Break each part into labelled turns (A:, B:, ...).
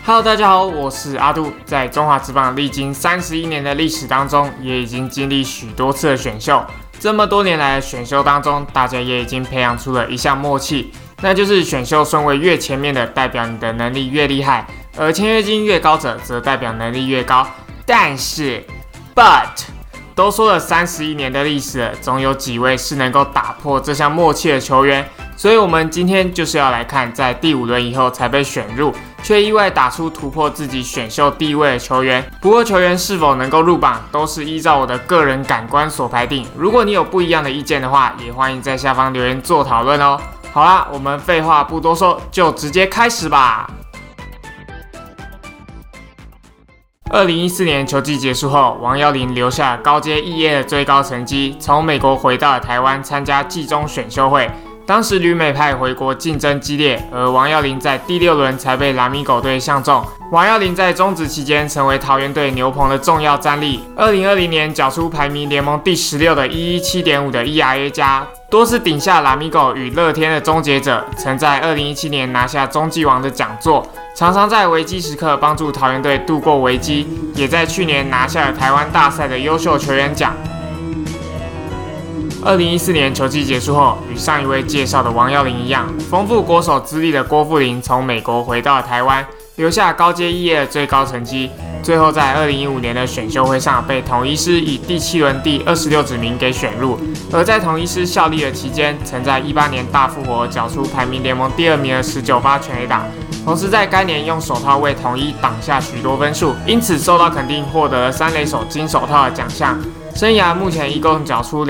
A: Hello， 大家好，我是阿杜。在中华职棒历经31年的历史当中，也已经经历许多次的选秀。这么多年来的选秀当中，大家也已经培养出了一项默契，那就是选秀顺位越前面的，代表你的能力越厉害，而签约金越高者，则代表能力越高。但是 都说了31年的历史了，总有几位是能够打破这项默契的球员。所以我们今天就是要来看，在第5轮以后才被选入，却意外打出突破自己选秀地位的球员。不过球员是否能够入榜，都是依照我的个人感官所排定。如果你有不一样的意见的话，也欢迎在下方留言做讨论哦。好啦，我们废话不多说，就直接开始吧。2014年球季结束后，王耀霖留下高阶1A的最高成绩，从美国回到了台湾参加季中选秀会。当时旅美派回国竞争激烈，而王耀霖在第6轮才被拉米狗队相中。王耀霖在中职期间成为桃园队牛棚的重要战力。2020年缴出排名联盟第16的 117.5 的 ERA 加，多次顶下拉米狗与乐天的终结者，曾在2017年拿下中继王的讲座，常常在危机时刻帮助桃园队度过危机，也在去年拿下了台湾大赛的优秀球员奖。2014年球季结束后，与上一位介绍的王耀霖一样，丰富国手资历的郭富林从美国回到了台湾，留下高阶1A的最高成绩。最后在2015年的选秀会上被统一狮以第7轮第26指名给选入，而在统一狮效力的期间，曾在18年大复活缴出排名联盟第2名的19发全垒打，同时在该年用手套为统一挡下许多分数，因此受到肯定，获得了3垒手金手套的奖项。生涯目前一共缴出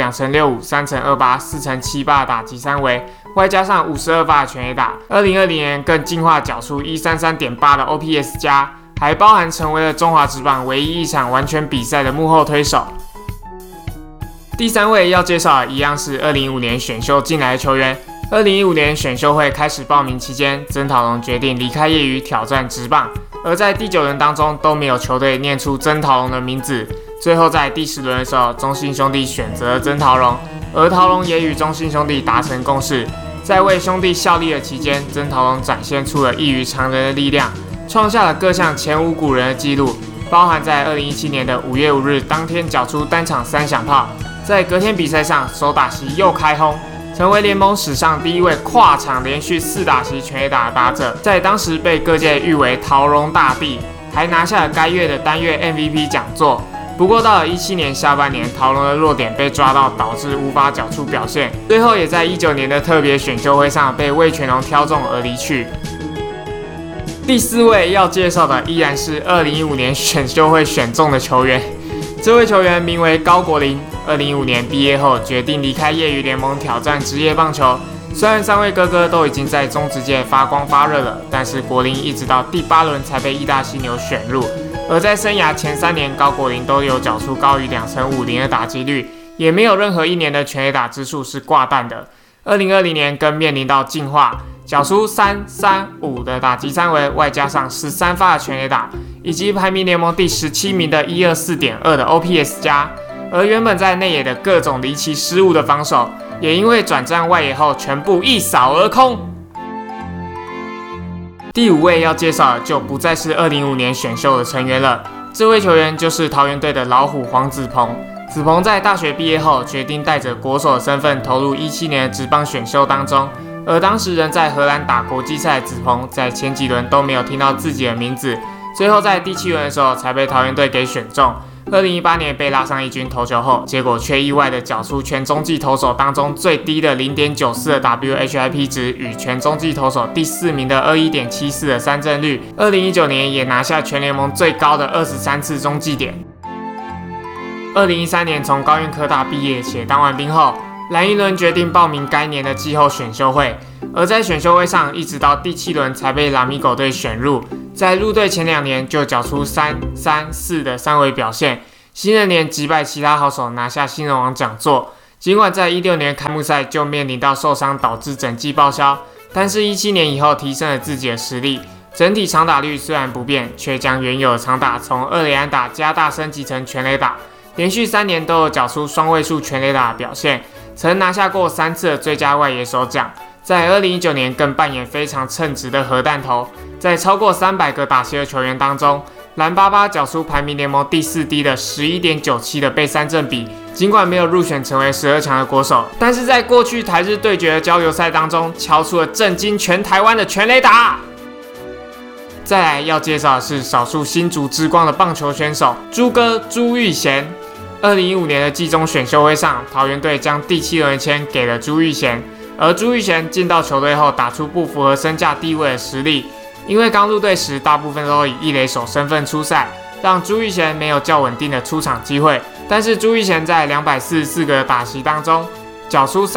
A: 2×65、3×28、4×78的打击3围，外加上52发的全垒打。2020年更进化缴出133.8的 OPS 加，还包含成为了中华职棒唯一一场完全比赛的幕后推手。第3位要介绍的一样是2015年选秀进来的球员。2015年选秀会开始报名期间，曾陶鎔决定离开业余挑战职棒，而在第9轮当中都没有球队念出曾陶鎔的名字。最后在第10轮的时候，中信兄弟选择了曾陶鎔，而陶鎔也与中信兄弟达成共识。在为兄弟效力的期间，曾陶鎔展现出了异于常人的力量，创下了各项前无古人的纪录，包含在2017年的5月5日当天缴出单场3响炮，在隔天比赛上首打席又开轰，成为联盟史上第1位跨场连续4打席全垒打的打者，在当时被各界誉为陶鎔大帝，还拿下了该月的单月 MVP 讲座。不过到了17年下半年，陶鎔的弱点被抓到，导致无法缴出表现，最后也在19年的特别选秀会上被味全龙挑中而离去。第4位要介绍的依然是2015年选秀会选中的球员，这位球员名为高国林。2015年毕业后决定离开业余联盟挑战职业棒球。虽然3位哥哥都已经在中职界发光发热了，但是国林一直到第8轮才被义大犀牛选入。而在生涯前3年，高国林都有缴出高于2×50的打击率，也没有任何一年的全垒打支数是挂蛋的。2020年更面临到进化，缴出3×35的打击3围，外加上13发的全垒打，以及排名联盟第17名的124.2的 OPS 加。而原本在内野的各种离奇失误的防守，也因为转战外野后全部一扫而空。第5位要介绍的就不再是2015年选秀的成员了，这位球员就是桃园队的老虎黄子鹏。子鹏在大学毕业后，决定带着国手的身份投入17年的职棒选秀当中，而当时仍在荷兰打国际赛的子鹏，在前几轮都没有听到自己的名字，最后在第7轮的时候才被桃园队给选中。2018年被拉上一军投球后，结果却意外的缴出全中继投手当中最低的 0.94 的 WHIP 值，与全中继投手第4名的 21.74 的三振率。2019年也拿下全联盟最高的23次中继点。2013年从高苑科大毕业且当完兵后，蓝鹰轮决定报名该年的季后选秀会，而在选秀会上一直到第7轮才被拉米狗队选入。在入队前2年就缴出3×3×4的3围表现，新人年击败其他好手拿下新人王讲座。尽管在16年开幕赛就面临到受伤导致整季报销，但是17年以后提升了自己的实力，整体长打率虽然不变，却将原有的长打从2垒安打加大升级成全垒打，连续3年都有缴出双位数全垒打的表现，曾拿下过3次的最佳外野手奖。在2019年更扮演非常称职的核弹头， 在超过300个打席的球员当中，蓝爸爸缴出排名联盟第4低的 11.97 的被三振比。尽管没有入选成为12强的国手，但是在过去台日对决的交流赛当中，敲出了震惊全台湾的全垒打。再来要介绍的是少数新竹之光的棒球选手朱哥朱玉贤。2015年的季中选秀会上，桃园队将第7轮的签给了朱玉贤，而朱玉贤进到球队后，打出不符合身价地位的实力。因为刚入队时，大部分都以一垒手身份出赛，让朱玉贤没有较稳定的出场机会。但是朱玉贤在244个打席当中，缴出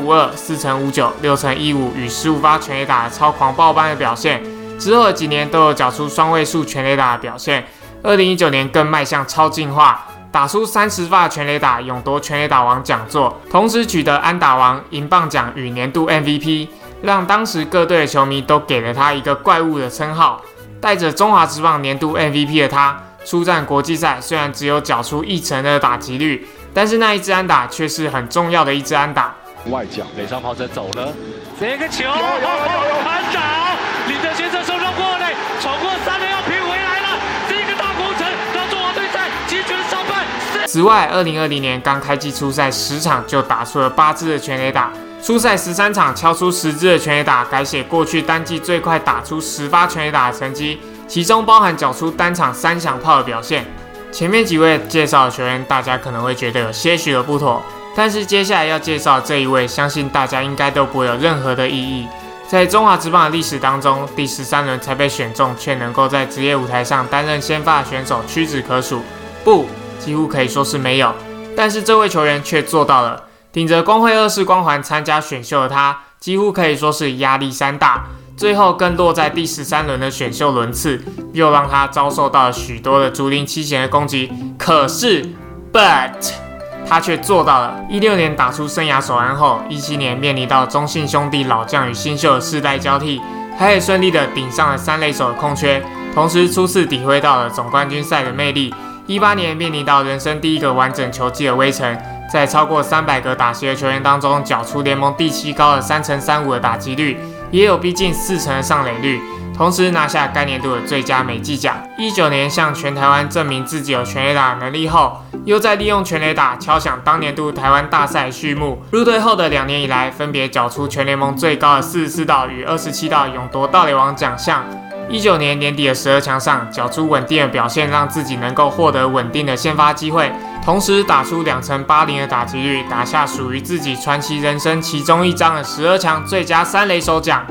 A: 3×52、4×59、6×15与15发全垒打的超狂暴般的表现。之后的几年都有缴出双位数全垒打的表现。2019年更迈向超进化，打出30发全垒打，勇夺全垒打王讲座，同时取得安打王、银棒奖与年度 MVP， 让当时各队的球迷都给了他一个怪物的称号。带着中华职棒年度 MVP 的他，出战国际赛虽然只有缴出1成的打击率，但是那一支安打却是很重要的一支安打。
B: 外角，垒上跑者走了，这个球，安打，林德先生手上过垒，闯过3垒要拼回来了，这个大工程让中华队在击拳上半。
A: 此外，2020年刚开季出赛10场就打出了8支的全垒打，出赛13场敲出10支的全垒打，改写过去单季最快打出10发全垒打的成绩。其中包含缴出单场3响炮的表现。前面几位介绍的球员，大家可能会觉得有些许的不妥，但是接下来要介绍这一位，相信大家应该都不会有任何的异议。在中华职棒的历史当中，第13轮才被选中，却能够在职业舞台上担任先发的选手屈指可数，不，几乎可以说是没有。但是这位球员却做到了，顶着光辉2世光环参加选秀的他，几乎可以说是压力山大。最后更落在第13轮的选秀轮次，又让他遭受到了许多的竹林七贤的攻击。可是 ，but 他却做到了。16年打出生涯首安后，17年面临到中信兄弟老将与新秀的世代交替，他也顺利的顶上了3垒手的空缺，同时初次体会到了总冠军赛的魅力。18年面临到人生第一个完整球季的威城，在超过300个打席的球员当中，缴出联盟第7高的3×35的打击率。也有逼近4成的上垒率，同时拿下该年度的最佳美技奖。19年向全台湾证明自己有全垒打能力后，又在利用全垒打敲响当年度台湾大赛序幕。入队后的2年以来，分别缴出全联盟最高的44道与27道勇夺盗垒王奖项。19年年底的12强上，缴出稳定的表现，让自己能够获得稳定的先发机会，同时打出2×80的打击率，打下属于自己传奇人生其中一张的12强最佳3垒手奖。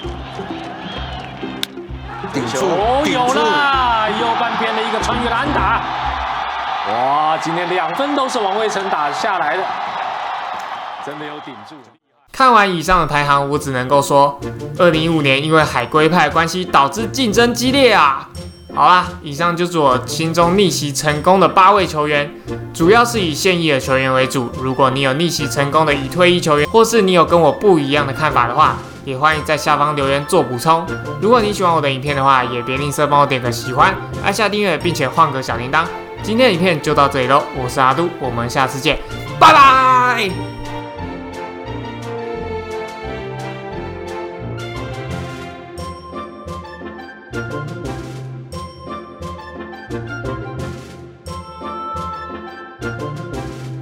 B: 顶住，有了，右半边的一个穿越安打，哇，今天2分都是王卫成打下来的，真的有顶住。
A: 看完以上的排行，我只能够说，2015年因为海龟派的关系，导致竞争激烈啊。好啦，以上就是我心中逆袭成功的8位球员，主要是以现役的球员为主。如果你有逆袭成功的已退役球员，或是你有跟我不一样的看法的话，也欢迎在下方留言做补充。如果你喜欢我的影片的话，也别吝啬帮我点个喜欢，按下订阅，并且换个小铃铛。今天的影片就到这里咯，我是阿都，我们下次见，拜拜。